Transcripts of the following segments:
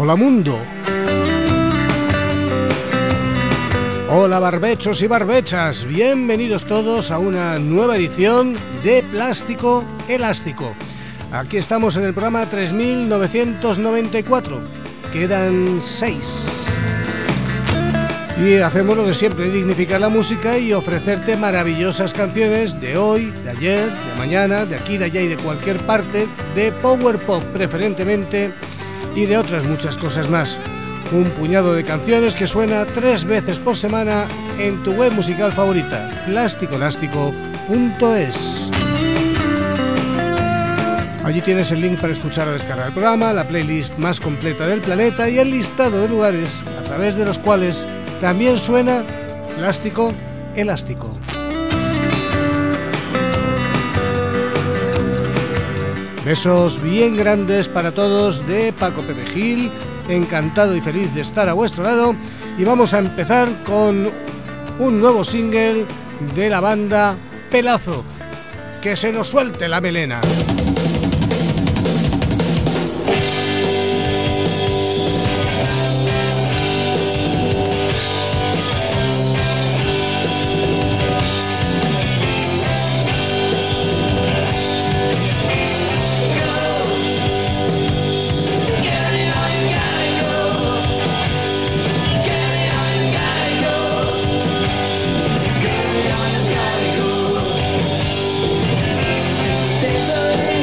Hola mundo. Hola barbechos y barbechas, bienvenidos todos a una nueva edición de Plástico Elástico. Aquí estamos en el programa 3994, quedan 6. Y hacemos lo de siempre, dignificar la música y ofrecerte maravillosas canciones de hoy, de ayer, de mañana, de aquí, de allá y de cualquier parte, de power pop preferentemente y de otras muchas cosas más. Un puñado de canciones que suena 3 veces por semana en tu web musical favorita, plasticoelástico.es. Allí tienes el link para escuchar o descargar el programa, la playlist más completa del planeta y el listado de lugares a través de los cuales también suena Plástico Elástico. Besos bien grandes para todos de Paco Pepe Gil, encantado y feliz de estar a vuestro lado, y vamos a empezar con un nuevo single de la banda Pelazo, que se nos suelte la melena. Say the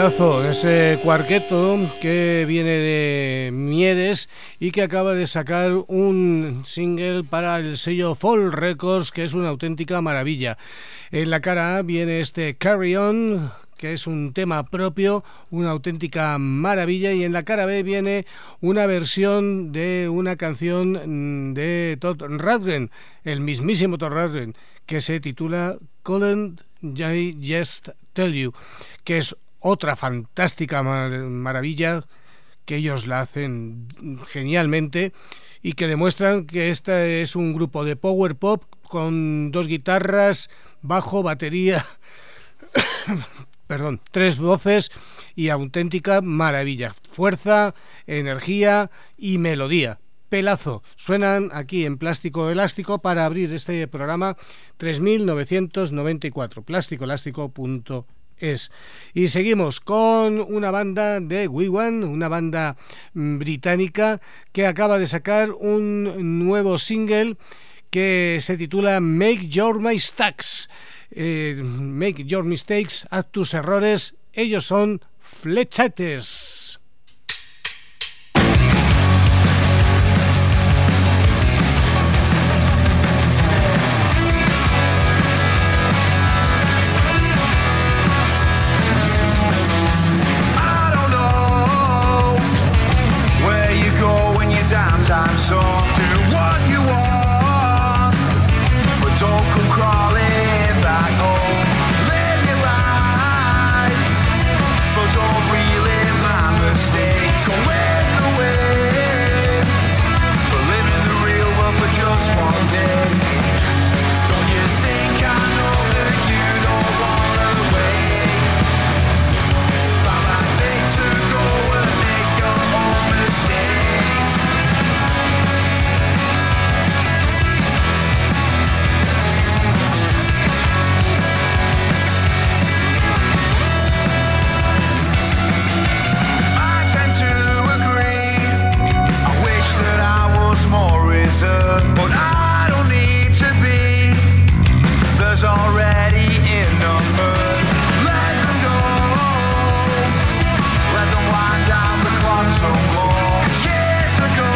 Pedazo, ese cuarteto que viene de Mieres y que acaba de sacar un single para el sello Fall Records, que es una auténtica maravilla. En la cara A viene este Carry On, que es un tema propio, una auténtica maravilla, y en la cara B viene una versión de una canción de Todd Rundgren, el mismísimo Todd Rundgren, que se titula Couldn't I Just Tell You, que es otra fantástica maravilla, que ellos la hacen genialmente y que demuestran que este es un grupo de power pop con 2 guitarras, bajo, batería, perdón, 3 voces y auténtica maravilla, fuerza, energía y melodía. Pelazo, suenan aquí en Plástico Elástico para abrir este programa 3994, plásticoelástico.es. Y seguimos con una banda de Wigwam, una banda británica que acaba de sacar un nuevo single que se titula Make Your Mistakes. Make Your Mistakes, haz tus errores. Ellos son Flechetes. Time so do what you want, but don't come crawling back home. Live your life, but don't relive my mistakes. Go with the wind, but live in the real world for just one day. Don't you think I know that you don't wanna wait? But I think to go and make your own mistakes. But I don't need to be. There's already enough hurt. Let them go. Let them wind down the clock some more. 'Cause years ago,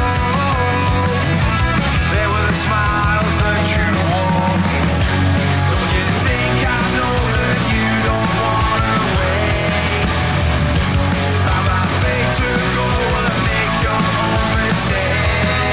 they were the smiles that you wore. Don't you think I know that you don't wanna wait? I'm afraid to go and make your own mistakes.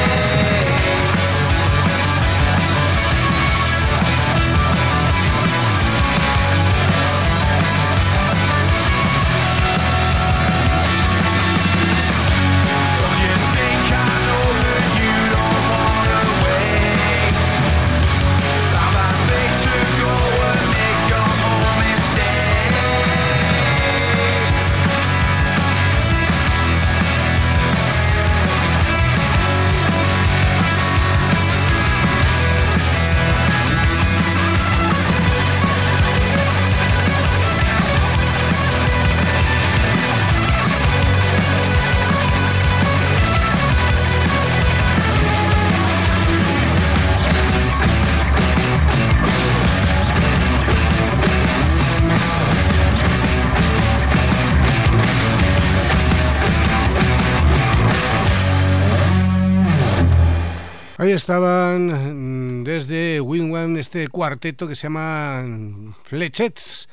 Ahí estaban desde Wigwam este cuarteto que se llama Flechetes,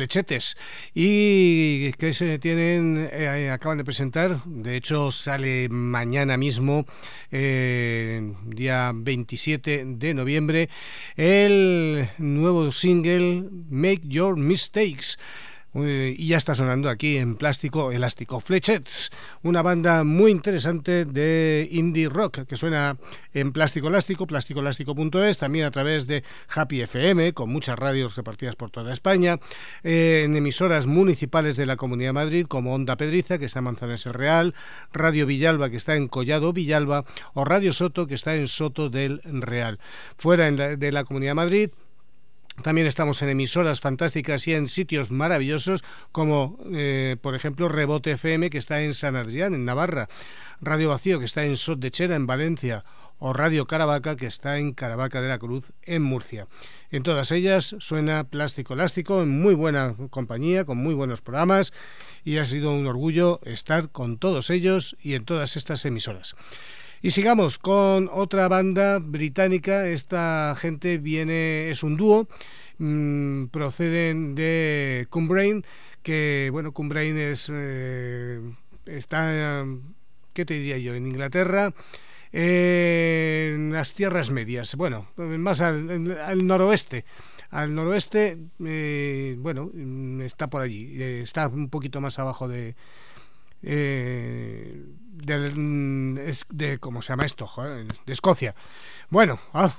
y que se tienen, acaban de presentar, de hecho sale mañana mismo, día 27 de noviembre, el nuevo single Make Your Mistakes. Y ya está sonando aquí en Plástico Elástico. Flechetes, una banda muy interesante de indie rock que suena en Plástico Elástico, plásticoelástico.es, también a través de Happy FM, con muchas radios repartidas por toda España, en emisoras municipales de la Comunidad de Madrid, como Onda Pedriza, que está en Manzanares el Real, Radio Villalba, que está en Collado Villalba, o Radio Soto, que está en Soto del Real. Fuera de la Comunidad de Madrid, También estamos en emisoras fantásticas y en sitios maravillosos como, por ejemplo, Rebote FM, que está en San Adrián, en Navarra, Radio Vacío, que está en Sot de Chera, en Valencia, o Radio Caravaca, que está en Caravaca de la Cruz, en Murcia. En todas ellas suena Plástico Elástico, en muy buena compañía, con muy buenos programas, y ha sido un orgullo estar con todos ellos y en todas estas emisoras. Y sigamos con otra banda británica. Esta gente es un dúo, proceden de Cumbrain, que bueno, Cumbrain está, ¿qué te diría yo?, en Inglaterra, en las tierras medias, bueno, más al noroeste. Al noroeste, bueno, está por allí, está un poquito más abajo de ¿cómo se llama esto? Joder, de Escocia. Bueno,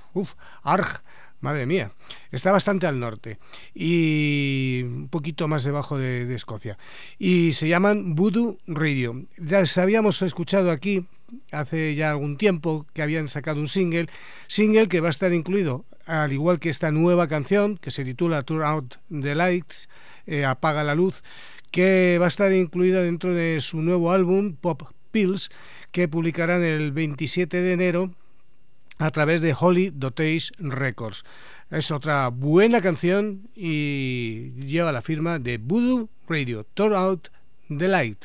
madre mía, está bastante al norte y un poquito más debajo de Escocia. Y se llaman Voodoo Radio. Ya habíamos escuchado aquí hace ya algún tiempo que habían sacado un single que va a estar incluido, al igual que esta nueva canción que se titula Turn Out the Lights, Apaga la Luz, que va a estar incluida dentro de su nuevo álbum Pop Pills, que publicarán el 27 de enero a través de Holy Dotage Records. Es otra buena canción y lleva la firma de Voodoo Radio, Turn Out the Light.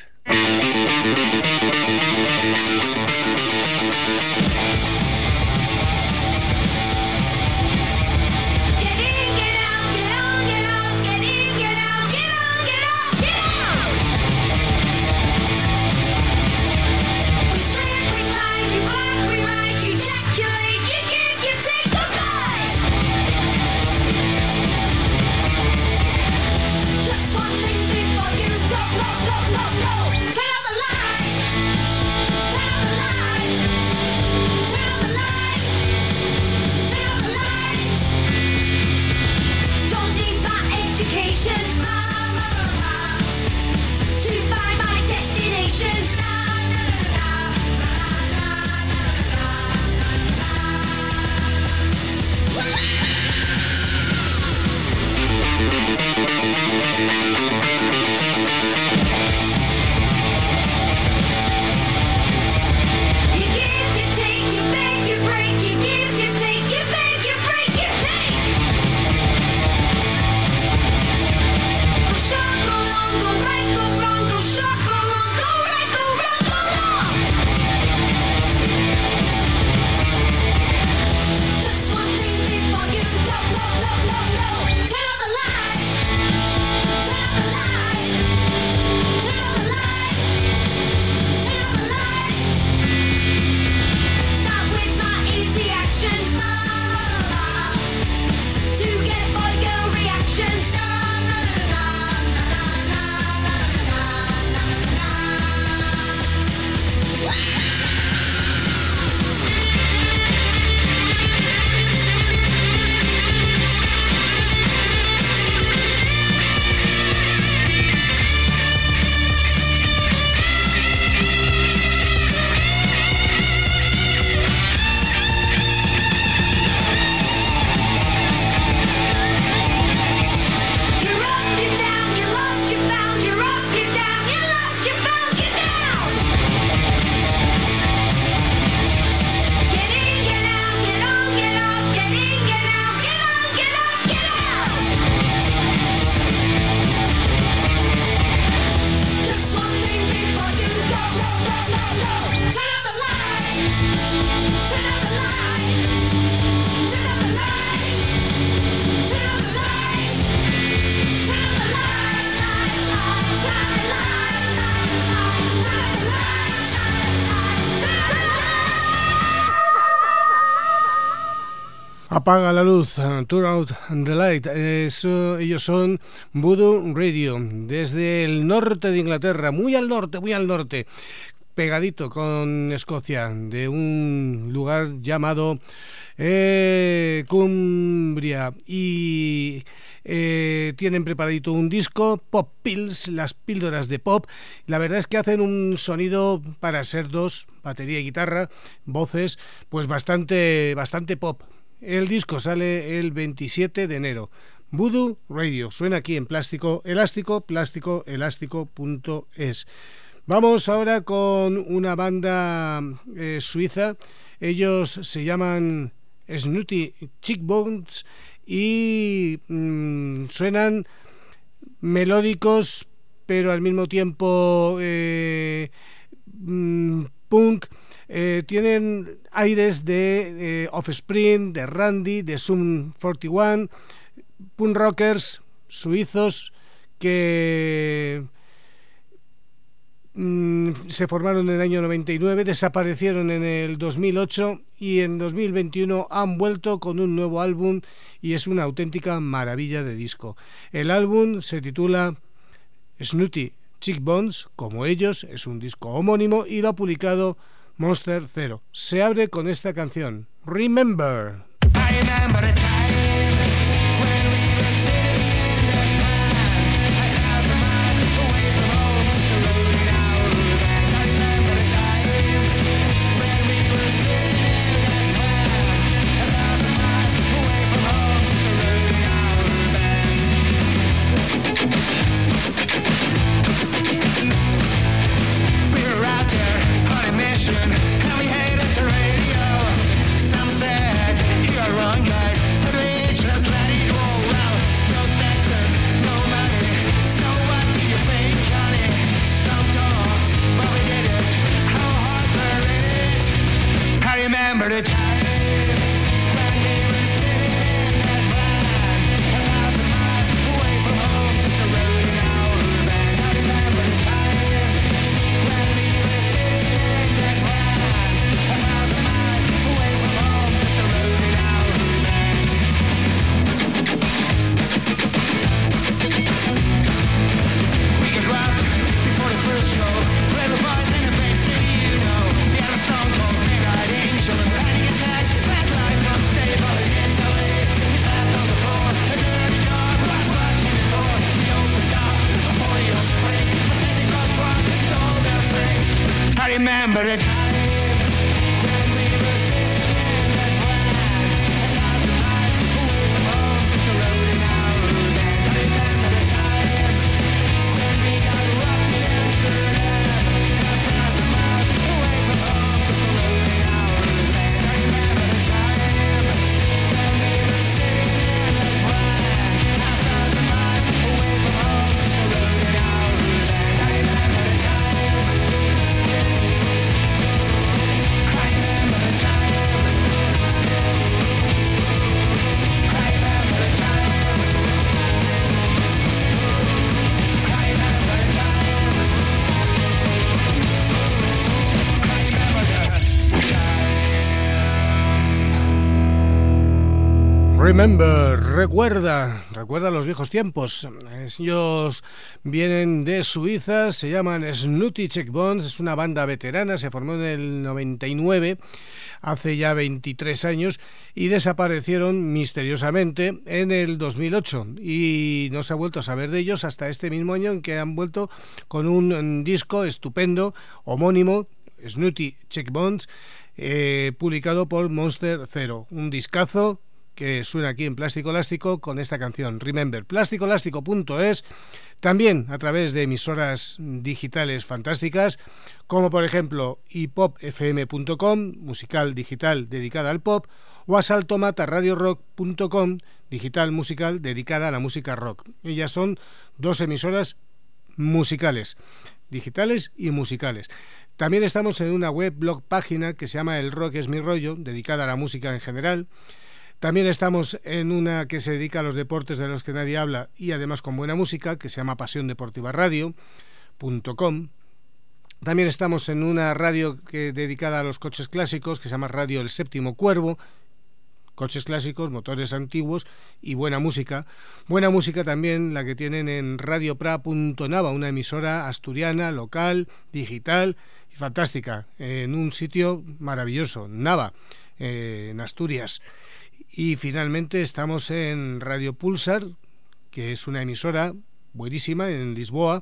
Apaga la luz, Turn Out the Light. Ellos son Voodoo Radio, desde el norte de Inglaterra, muy al norte, pegadito con Escocia, de un lugar llamado Cumbria. Y tienen preparadito un disco, Pop Pills, las píldoras de pop. La verdad es que hacen un sonido, para ser dos, batería y guitarra, voces, pues bastante pop. El disco sale el 27 de enero. Voodoo Radio suena aquí en Plástico Elástico, plásticoelástico.es. Vamos ahora con una banda suiza. Ellos se llaman Snooty Cheekbones y suenan melódicos, pero al mismo tiempo punk. Tienen aires de Offspring, de Randy, de Sum 41, punk rockers suizos que se formaron en el año 99, desaparecieron en el 2008 y en 2021 han vuelto con un nuevo álbum y es una auténtica maravilla de disco. El álbum se titula Snooty Cheekbones, como ellos, es un disco homónimo y lo ha publicado Monster Zero. Se abre con esta canción, Remember. I remember the time when we were sitting in that van 1,000 miles away from home, just a rolling out of the band. I remember the time when we were sitting in that van 1,000 miles away from home, just a rolling out of the band. We were out there on a mission and we hated the radio. Some said, "You're wrong, guys, but we just let it roll out. No sex and no money, so what do you think, honey?" Some talked, but we did it. Our hearts were in it. I remember the time when we were sitting in that van 1,000 miles away from home, just a rolling out of the band. I remember the time when we were sitting in that van 1,000 miles away from home, just a rolling out of the band. We got robbed before the first show. Little boys in the big city, you know. We had a song called Midnight Angel and panic attacks. Bad life unstable in Italy. We slept on the floor. A dirty dog was watching the door. We opened up a 40-year-old spring, but then they got drunk and stole their things. I remember the time when we were sitting in that van 1,000 miles away from home, just a rolling out of the band. I remember the time when we got robbed in Amsterdam 1,000 miles away from home, just a rolling out of the band. I remember the time when we were sitting in that van 1,000 miles away from home, just a rolling out of the band. I remember the time. I remember the time. I remember the time. I remember the time. I remember the time. Remember, recuerda los viejos tiempos. Ellos vienen de Suiza, se llaman Snooty Cheekbones, es una banda veterana, se formó en el 99, hace ya 23 años, y desaparecieron misteriosamente en el 2008 y no se ha vuelto a saber de ellos hasta este mismo año, en que han vuelto con un disco estupendo, homónimo, Snooty Cheekbones, publicado por Monster Zero, un discazo que suena aquí en Plástico Elástico con esta canción, Remember. Plásticoelástico.es, también a través de emisoras digitales fantásticas, como por ejemplo hipopfm.com, musical digital dedicada al pop, o asaltomataradiorock.com, digital musical dedicada a la música rock. Ellas son dos emisoras musicales, digitales y musicales. También estamos en una web blog página que se llama El Rock es mi rollo, dedicada a la música en general. También estamos en una que se dedica a los deportes de los que nadie habla y además con buena música, que se llama pasiondeportivaradio.com. También estamos en una radio dedicada a los coches clásicos, que se llama Radio El Séptimo Cuervo, coches clásicos, motores antiguos y buena música. Buena música también la que tienen en radiopra.nava, una emisora asturiana, local, digital y fantástica, en un sitio maravilloso, Nava, en Asturias. Y finalmente estamos en Radio Pulsar, que es una emisora buenísima en Lisboa,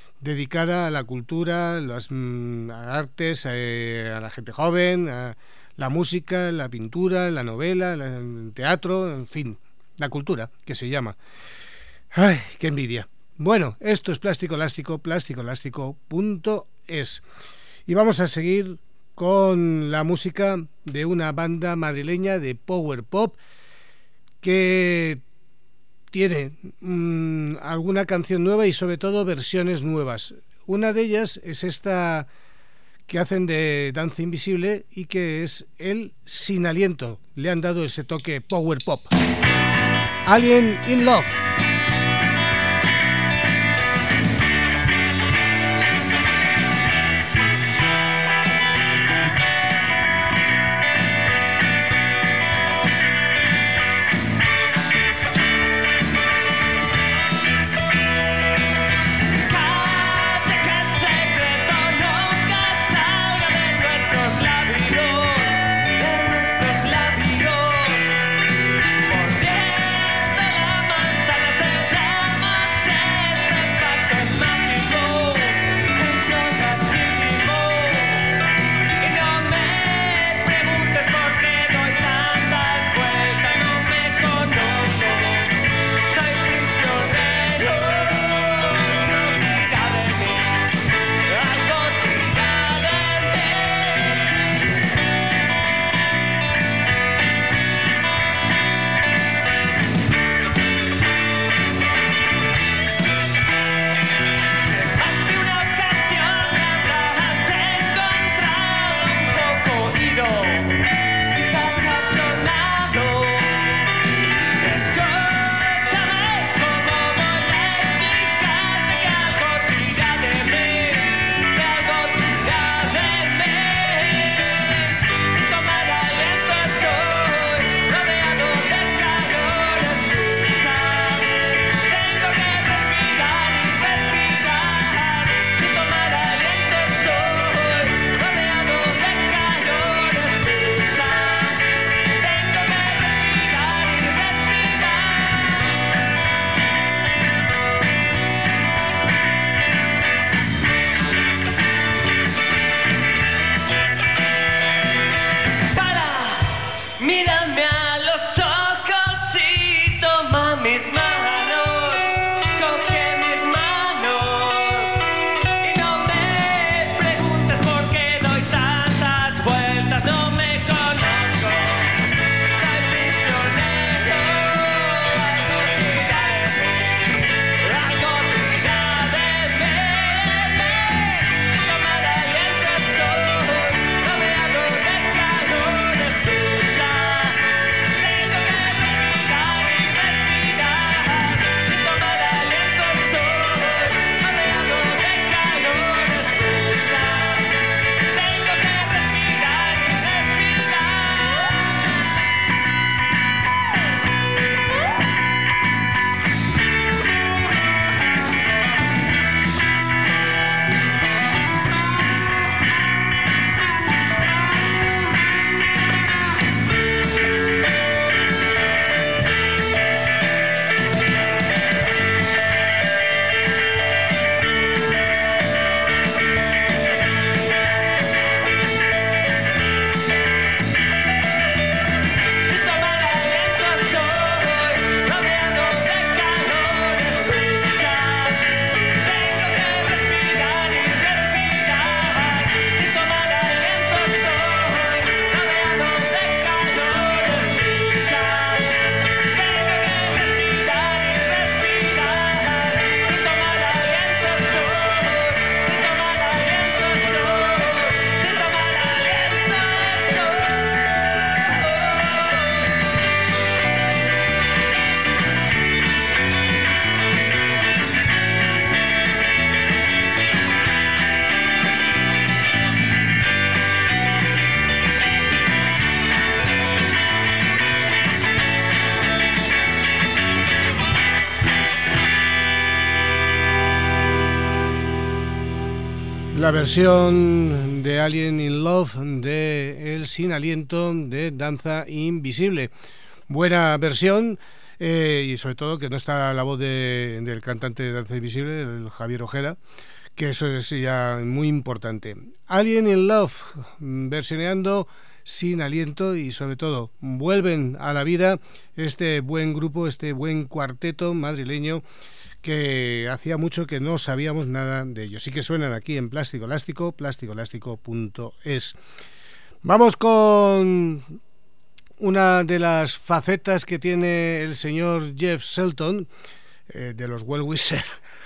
dedicada a la cultura, las artes, a la gente joven, a la música, la pintura, la novela, el teatro, en fin, la cultura, que se llama. ¡Ay, qué envidia! Bueno, esto es Plástico Elástico, plasticoelástico.es. Y vamos a seguir con la música de una banda madrileña de power pop que tiene alguna canción nueva y sobre todo versiones nuevas. Una de ellas es esta que hacen de Danza Invisible y que es el Sin Aliento. Le han dado ese toque power pop. Alien in Love. La versión de Alien in Love de El Sin Aliento de Danza Invisible. Buena versión, y sobre todo que no está la voz del cantante de Danza Invisible, el Javier Ojeda, que eso es ya muy importante. Alien in Love, versioneando sin aliento y sobre todo vuelven a la vida este buen grupo, este buen cuarteto madrileño que hacía mucho que no sabíamos nada de ellos. Sí que suenan aquí en Plástico Elástico, plasticoelástico.es. Vamos con una de las facetas que tiene el señor Jeff Shelton, de los Well Wishers.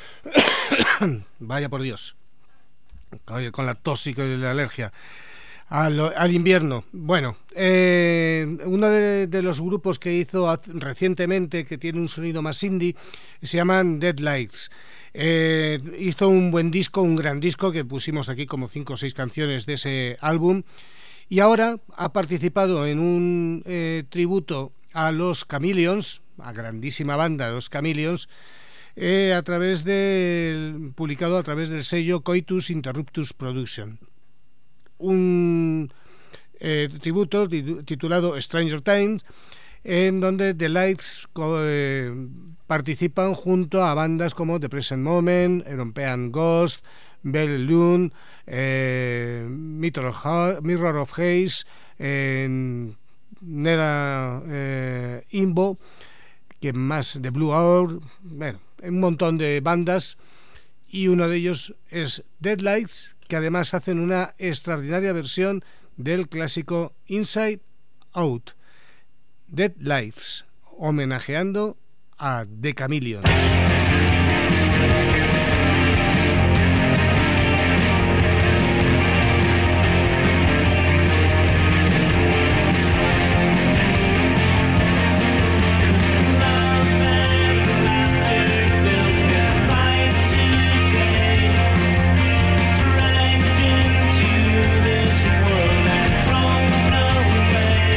Vaya por Dios, con la tos y con la alergia al invierno. Bueno, uno de los grupos que hizo recientemente, que tiene un sonido más indie, se llaman Deadlights. Hizo un buen disco, un gran disco, que pusimos aquí como 5 o 6 canciones de ese álbum, y ahora ha participado en un tributo a los Chameleons, a grandísima banda los Chameleons, publicado a través del sello Coitus Interruptus Production. Un tributo titulado Stranger Times, en donde The Lights participan junto a bandas como The Present Moment, European Ghost, Bell Loon, Mirror of Haze, Nera Imbo, que más, The Blue Hour, bueno, un montón de bandas, y uno de ellos es Deadlights, que además hacen una extraordinaria versión del clásico Inside Out. Deadlights, homenajeando a The Chameleons.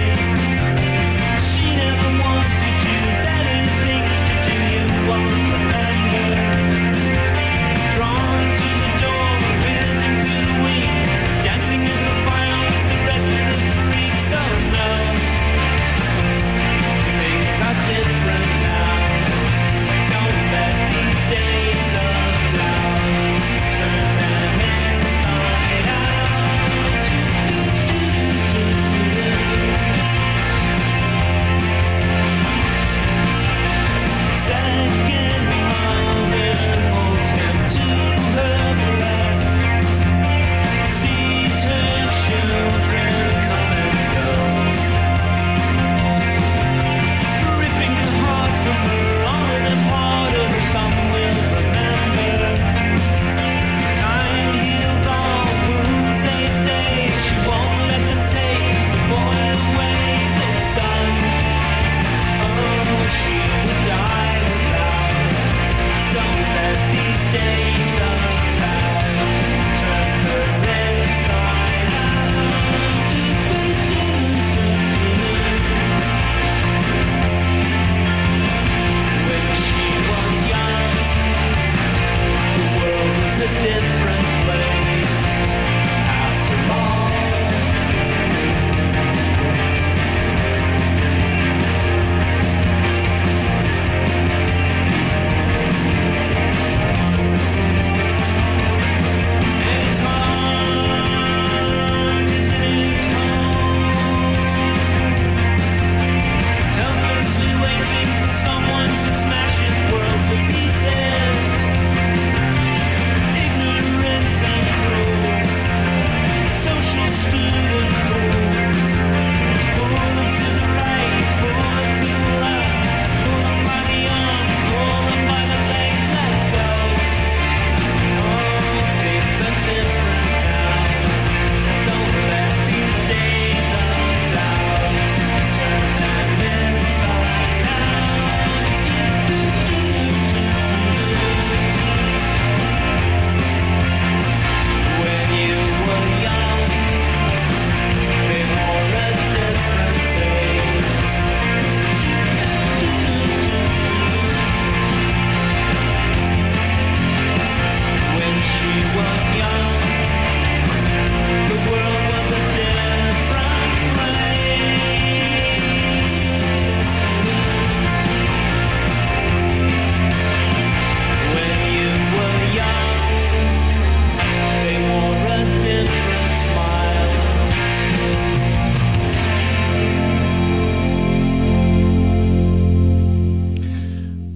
But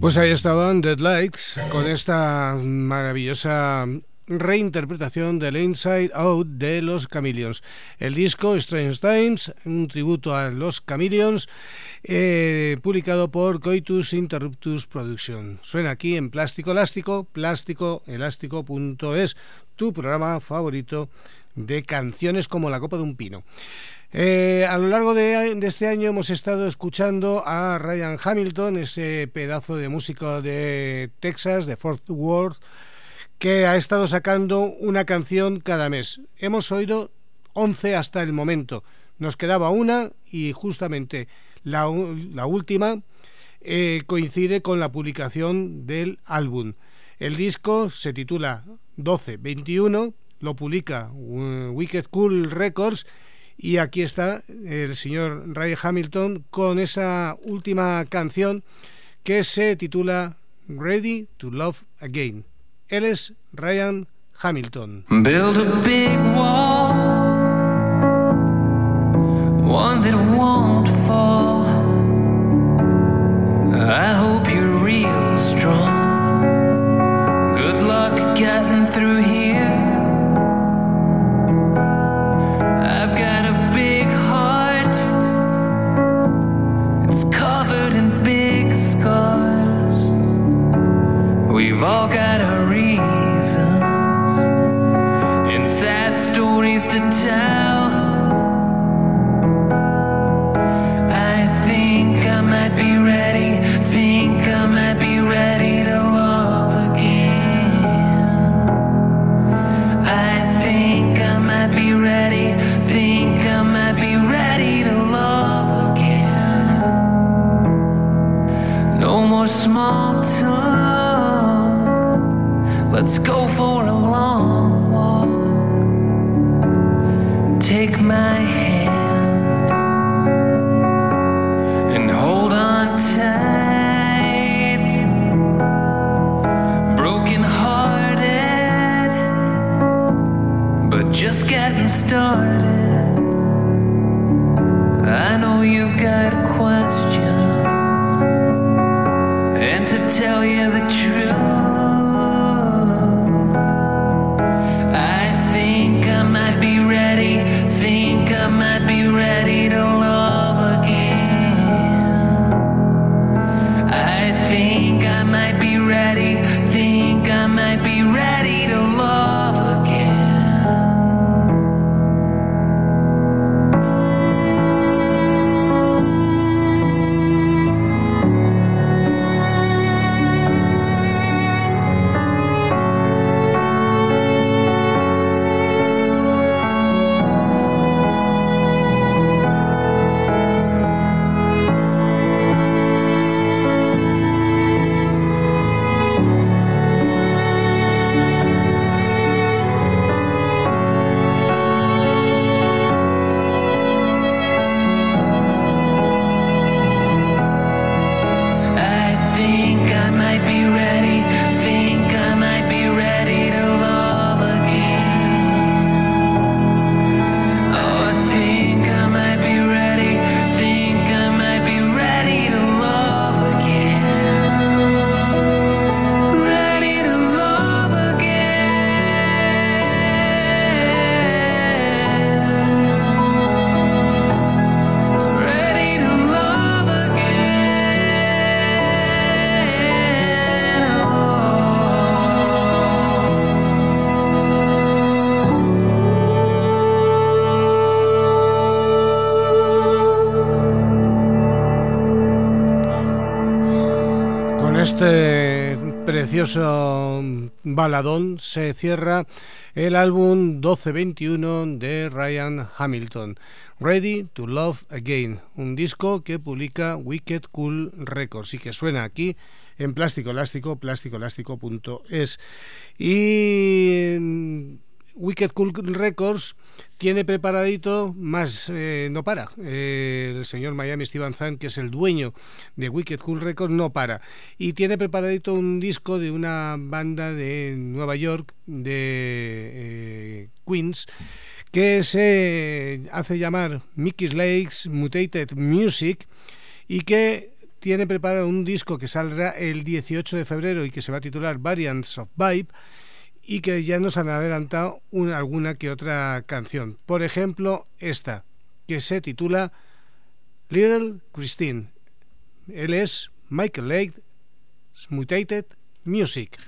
Pues ahí estaban Deadlights con esta maravillosa reinterpretación del Inside Out de los Chameleons. El disco Strange Times, un tributo a los Chameleons, publicado por Coitus Interruptus Production. Suena aquí en Plástico Elástico, plásticoelástico.es, tu programa favorito de canciones como la copa de un pino. A lo largo de este año hemos estado escuchando a Ryan Hamilton, ese pedazo de músico de Texas, de Fort Worth, que ha estado sacando una canción cada mes. Hemos oído 11 hasta el momento. Nos quedaba una y justamente la última coincide con la publicación del álbum. El disco se titula 1221, lo publica Wicked Cool Records. Y aquí está el señor Ryan Hamilton con esa última canción que se titula Ready to Love Again. Él es Ryan Hamilton. Build a big wall, one that won't fall. I hope you're real strong. Good luck getting through here. I've got a big heart, it's covered in big scars. We've all got our reasons and sad stories to tell. I think I might be ready, think I might be ready to love again. I think I might be ready, think I might be ready to love again. No more small talk, let's go for a long walk. Take my hand and hold on tight. Broken hearted, but just getting started. I know you've got questions, and to tell you the truth, I think I might be ready, think I might be ready to love again. I think I might be ready, think I might be ready to love again. Este precioso baladón se cierra el álbum 1221 de Ryan Hamilton, Ready to Love Again, un disco que publica Wicked Cool Records y que suena aquí en Plástico Elástico, plásticoelástico.es. Y Wicked Cool Records tiene preparadito más, no para. El señor Miami Steven Zahn, que es el dueño de Wicked Cool Records, no para. Y tiene preparadito un disco de una banda de Nueva York, de Queens, que se hace llamar Mickey's Lakes Mutated Music y que tiene preparado un disco que saldrá el 18 de febrero y que se va a titular Variants of Vibe, y que ya nos han adelantado alguna que otra canción. Por ejemplo, esta, que se titula Little Christine. Él es Michael Lake, Mutated Music.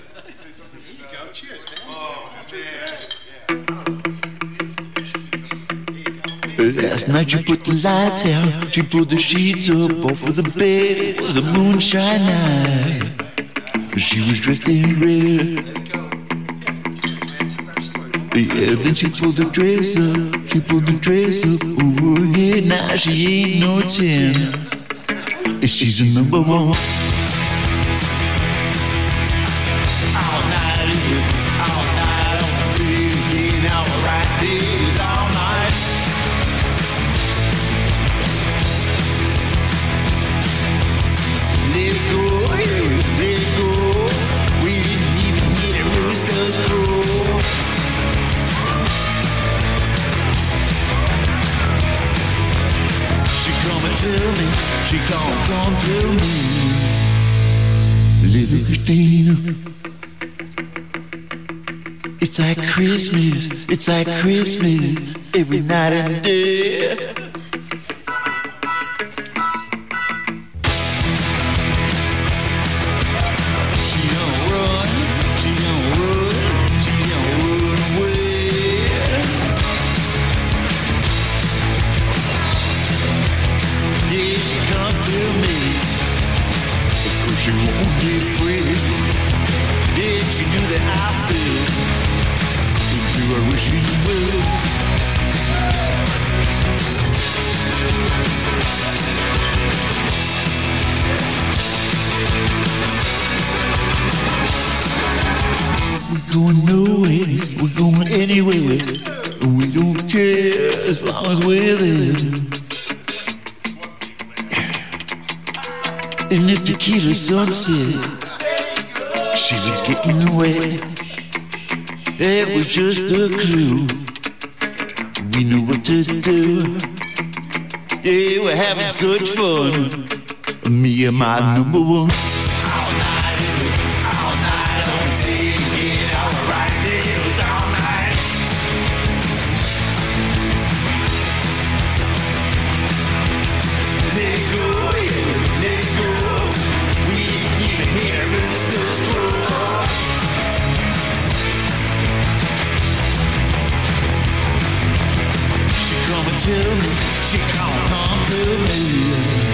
Last night you put the lights out, she pulled the sheets up off of the bed. It was a moonshine night. She was dressed in red. Yeah, then she pulled the dress up over her head. Now she ain't no 10. She's a number one. All night on TV, now I write these all night. Let it go, yeah, let it go. We didn't even hear the roosters crow. She come and tell me, she gon' come tell me, little Christina. It's like Christmas, every night and day. She won't be free. Yeah, she knew that I feel. Do I wish you would? We're going nowhere, we're going anywhere, and we don't care as long as we're there. In the tequila sunset, she was getting wet. It was just a clue. We knew what to do. Yeah, we're having such fun. Me and my number one. All night, don't say it again. All right, it was all night. Let it go, yeah, let it go. We didn't even hear the roosters crow. She come and tell me, she gon' come to me.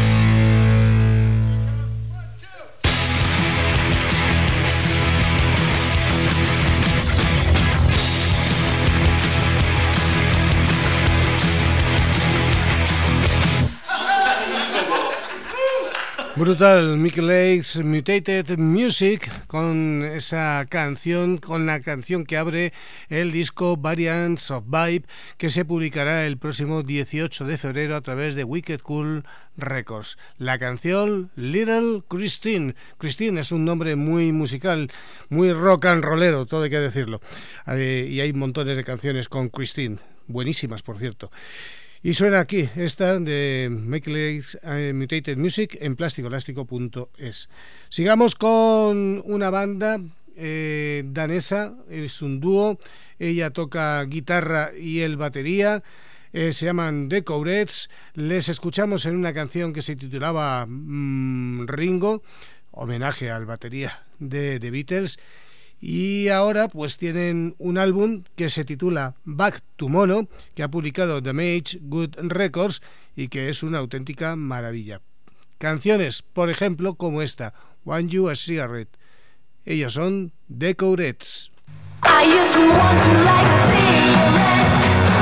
Brutal, Michael Lake's Mutated Music, con esa canción, con la canción que abre el disco Variants of Vibe, que se publicará el próximo 18 de febrero a través de Wicked Cool Records. La canción Little Christine. Christine es un nombre muy musical, muy rock and rollero, todo hay que decirlo. Y hay montones de canciones con Christine, buenísimas por cierto. Y suena aquí, esta de Michael Lake's Mutated Music en plasticoelástico.es. Sigamos con una banda danesa, es un dúo, ella toca guitarra y él batería, se llaman The Courettes. Les escuchamos en una canción que se titulaba Ringo, homenaje al batería de The Beatles. Y ahora pues tienen un álbum que se titula Back to Mono, que ha publicado The Mage Good Records y que es una auténtica maravilla. Canciones, por ejemplo, como esta, Want You a Cigarette. Ellos son The Courettes. I used to want you like a cigarette.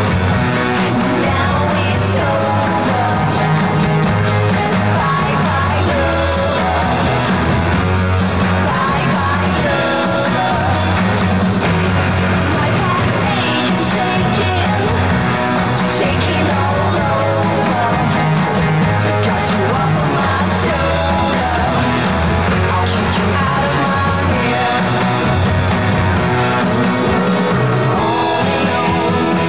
Now it's over. Bye bye love. Bye bye love. My body's aching, shaking all over. Got you off of my shoulder. I'll kick you out of my head.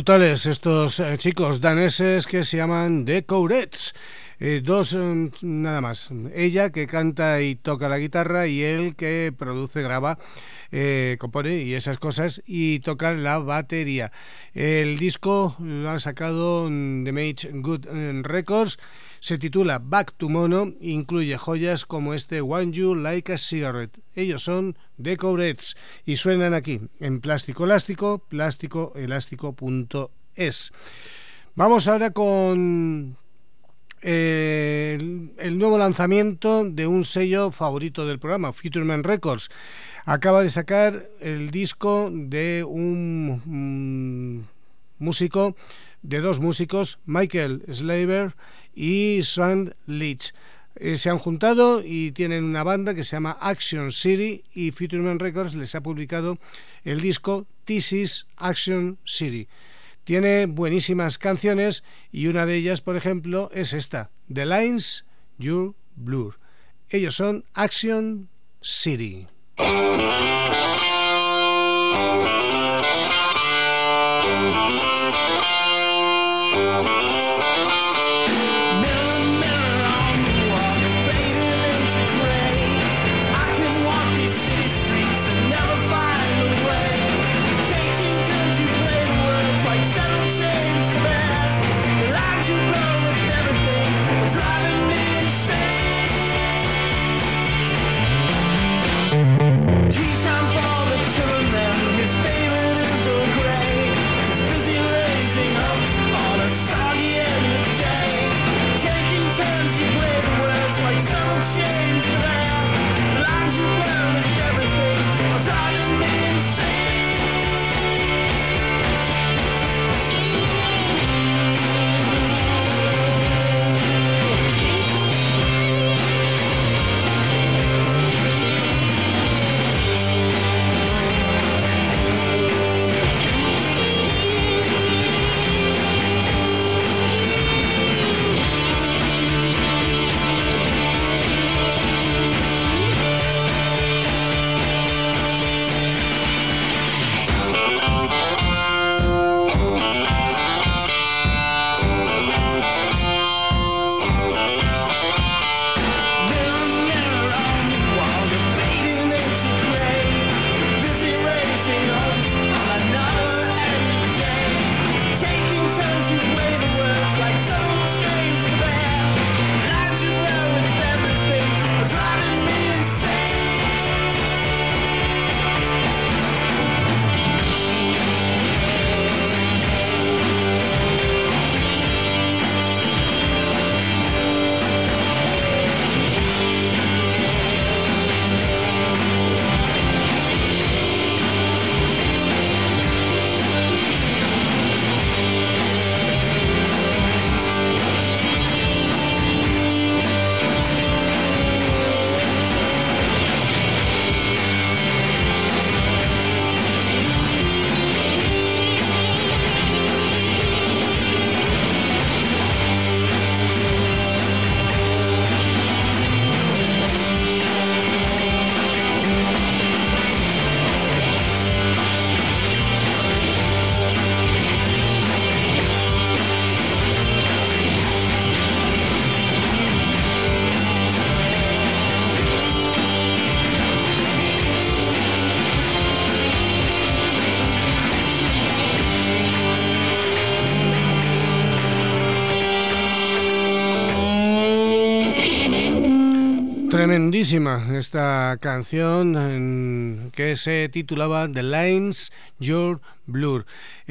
brutales estos chicos daneses que se llaman The Courettes. Dos nada más. Ella que canta y toca la guitarra y él que produce, graba, compone y esas cosas y toca la batería. El disco lo ha sacado The Mage Good Records. Se titula Back to Mono, incluye joyas como este Want You Like a Cigarette. Ellos son The Courettes y suenan aquí en Plástico Elástico, plásticoelástico.es. Vamos ahora con el nuevo lanzamiento de un sello favorito del programa, Futureman Records. Acaba de sacar el disco de un músico, de dos músicos, Michael Slaver y Swan Leach. Se han juntado y tienen una banda que se llama Action City y Futureman Records les ha publicado el disco This is Action City. Tiene buenísimas canciones y una de ellas, por ejemplo, es esta, The Lines You're Blur. Ellos son Action City. Changed around, the lines you blur with everything are driving me insane. Tremendísima esta canción que se titulaba The Lines You're Blur.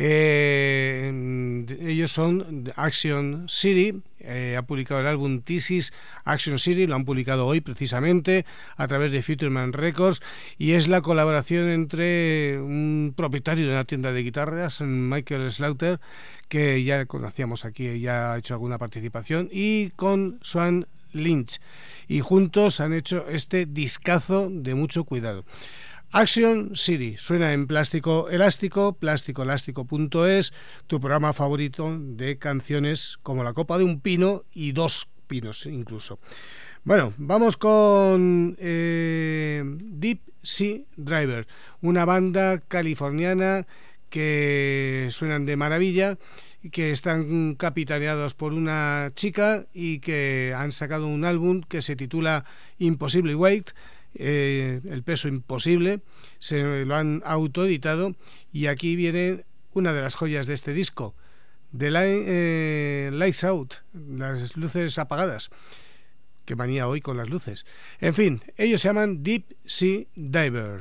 Ellos son Action City. Ha publicado el álbum This is Action City, lo han publicado hoy precisamente a través de Futureman Records y es la colaboración entre un propietario de una tienda de guitarras, Michael Slaughter, que ya conocíamos aquí, ya ha hecho alguna participación, y con Swan Lynch, y juntos han hecho este discazo de mucho cuidado. Action City suena en Plástico Elástico, plásticoelástico.es, tu programa favorito de canciones como la copa de un pino y dos pinos incluso. Bueno, vamos con Deep Sea Driver, una banda californiana que suenan de maravilla, que están capitaneados por una chica y que han sacado un álbum que se titula Impossible Weight, el peso imposible, se lo han autoeditado, y aquí viene una de las joyas de este disco, The Lights Out, las luces apagadas. Qué manía hoy con las luces. En fin, ellos se llaman Deep Sea Diver.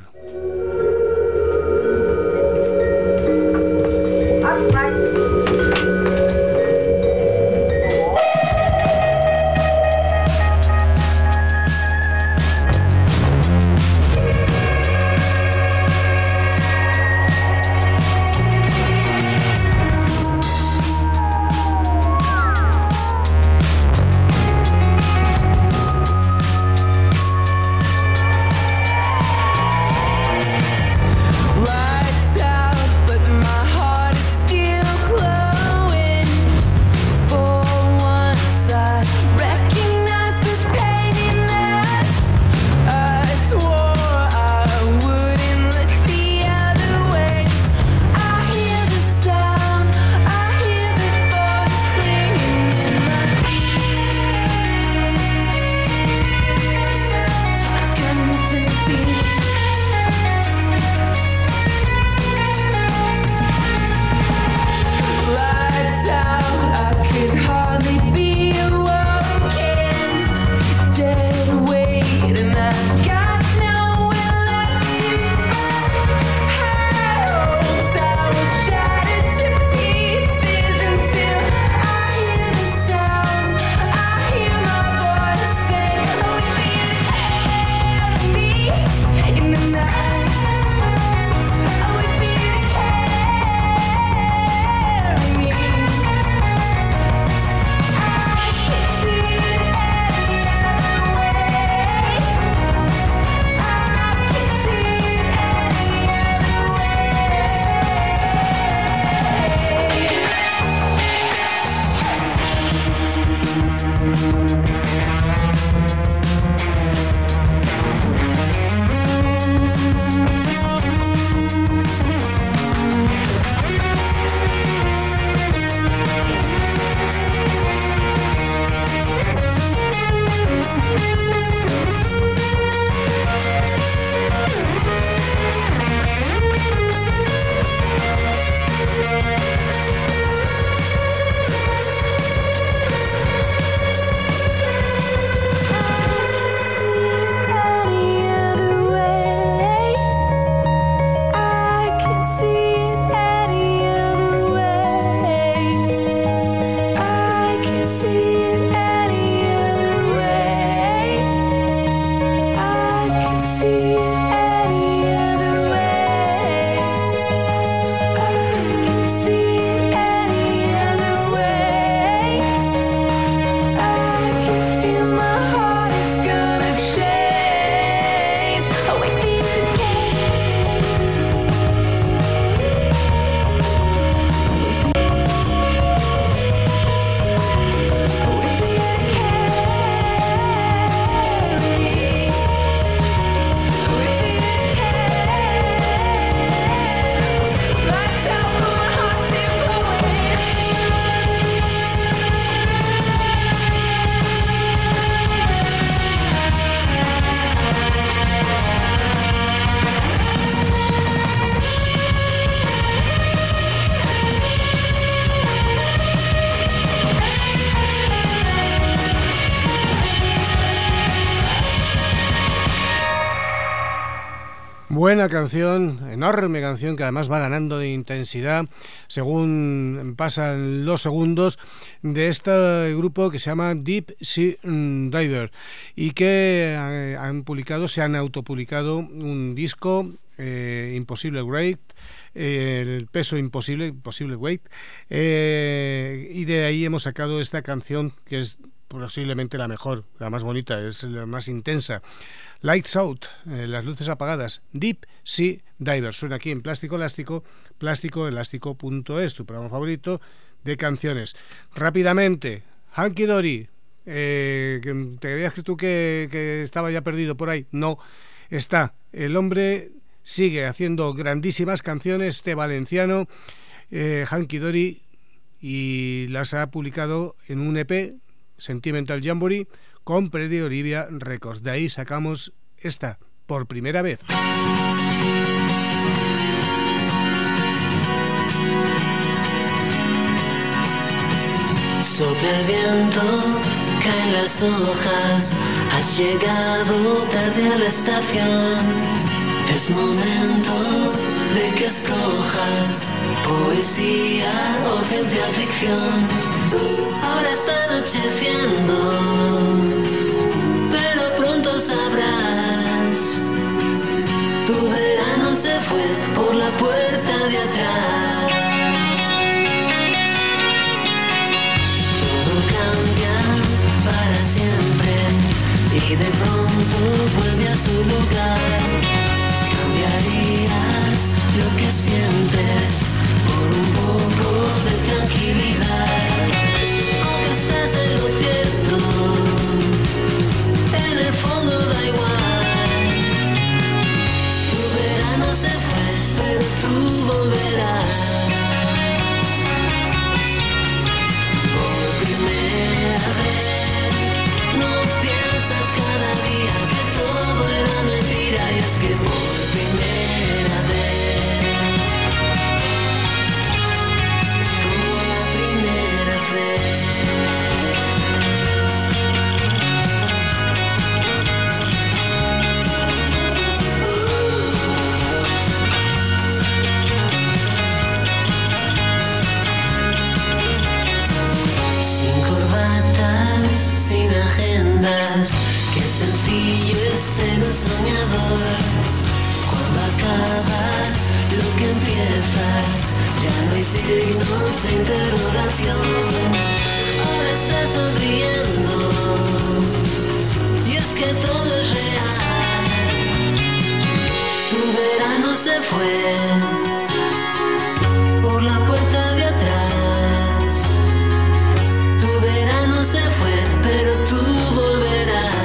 Buena canción, enorme canción, que además va ganando de intensidad según pasan los segundos, de este grupo que se llama Deep Sea Diver, y que se han autopublicado un disco, Impossible Weight, el peso imposible, Weight, y de ahí hemos sacado esta canción que es posiblemente la mejor, la más bonita, es la más intensa. Lights Out, las luces apagadas, Deep Sea Diver. Suena aquí en Plástico Elástico, plásticoelástico.es, tu programa favorito de canciones. Rápidamente, Hunky Dory, ¿te creías que tú que estaba ya perdido por ahí? No, está. El hombre sigue haciendo grandísimas canciones este valenciano, Hanky Dory, y las ha publicado en un EP, Sentimental Jamboree, con Prairie Olivia Records. De ahí sacamos esta, Por Primera Vez. Sopla el viento, caen las hojas, has llegado tarde a la estación. Es momento de que escojas poesía o ciencia ficción. Ahora está anocheciendo, pero pronto sabrás. Tu verano se fue por la puerta de atrás. Para siempre y de pronto vuelve a su lugar. Cambiarías lo que sientes por un poco de tranquilidad. Aunque estás en lo cierto, en el fondo da igual. Tu verano se fue, pero tú volverás. Por primera vez. Y es que por primera vez es como la primera vez. Sin corbatas, sin agendas. Qué sencillo es ser un soñador. Cuando acabas lo que empiezas, ya no hay signos de interrogación. Ahora estás sonriendo y es que todo es real. Tu verano se fue por la puerta de atrás. Tu verano se fue, pero tú volverás.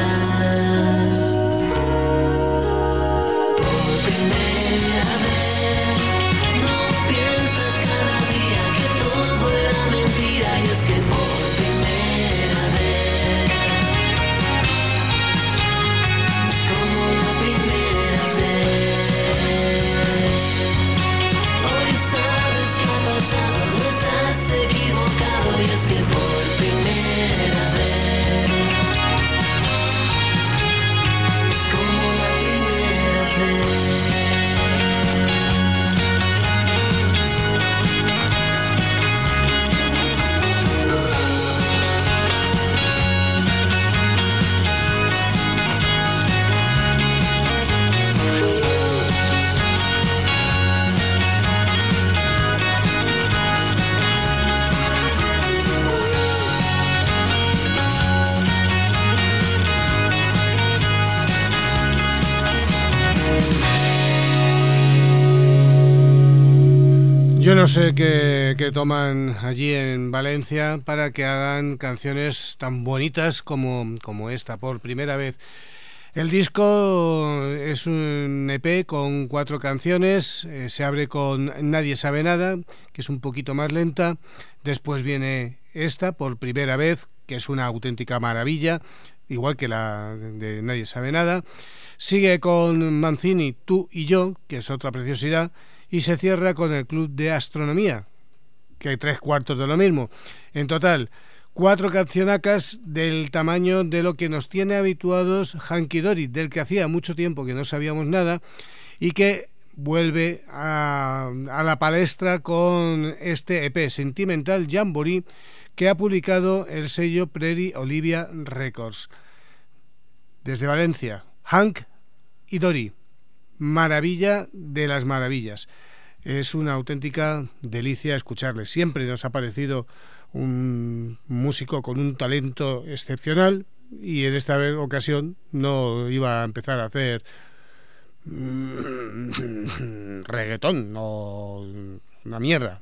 Yo no sé qué toman allí en Valencia para que hagan canciones tan bonitas como esta, Por Primera Vez. El disco es un EP con 4 canciones, se abre con Nadie Sabe Nada, que es un poquito más lenta, después viene esta, Por Primera Vez, que es una auténtica maravilla, igual que la de Nadie Sabe Nada, sigue con Mancini, Tú y Yo, que es otra preciosidad, y se cierra con el Club de Astronomía, que hay 3/4 de lo mismo. En total, 4 cancionacas del tamaño de lo que nos tiene habituados Hanky Dory, del que hacía mucho tiempo que no sabíamos nada y que vuelve a la palestra con este EP Sentimental Jamboree que ha publicado el sello Prairie Olivia Records. Desde Valencia, Hank y Dory, maravilla de las maravillas. Es una auténtica delicia escucharles. Siempre nos ha parecido un músico con un talento excepcional y en esta ocasión no iba a empezar a hacer reggaetón o una mierda,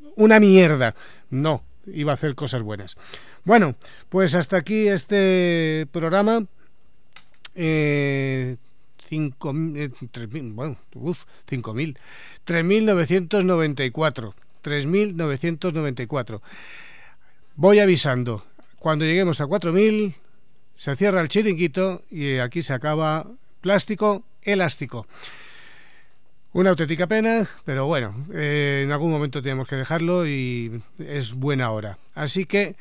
no, iba a hacer cosas buenas. Bueno, pues hasta aquí este programa 100 3.994. Voy avisando, cuando lleguemos a 4.000 se cierra el chiringuito y aquí se acaba Plástico Elástico. Una auténtica pena, pero bueno, en algún momento tenemos que dejarlo y es buena hora. Así que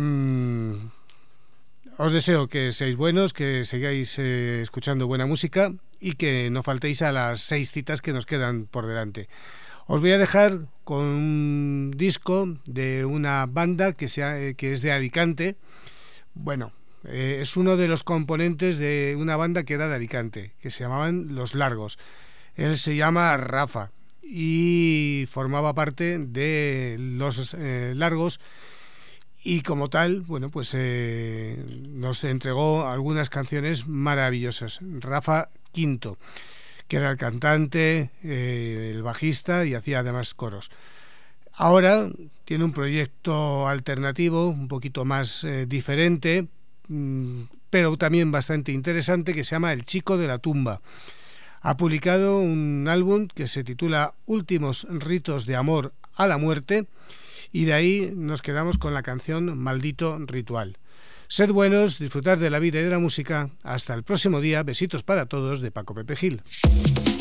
os deseo que seáis buenos, que sigáis escuchando buena música y que no faltéis a las 6 citas que nos quedan por delante. Os voy a dejar con un disco de una banda que es de Alicante. Bueno, es uno de los componentes de una banda que era de Alicante, que se llamaban Los Largos. Él se llama Rafa y formaba parte de Los Largos y como tal, bueno, pues nos entregó algunas canciones maravillosas. Rafa Quinto, que era el cantante, el bajista y hacía además coros. Ahora tiene un proyecto alternativo, un poquito más diferente, pero también bastante interesante, que se llama El Chico de la Tumba. Ha publicado un álbum que se titula Últimos Ritos de Amor a la Muerte y de ahí nos quedamos con la canción Maldito Ritual. Sed buenos, disfrutar de la vida y de la música. Hasta el próximo día. Besitos para todos de Paco Pepe Gil.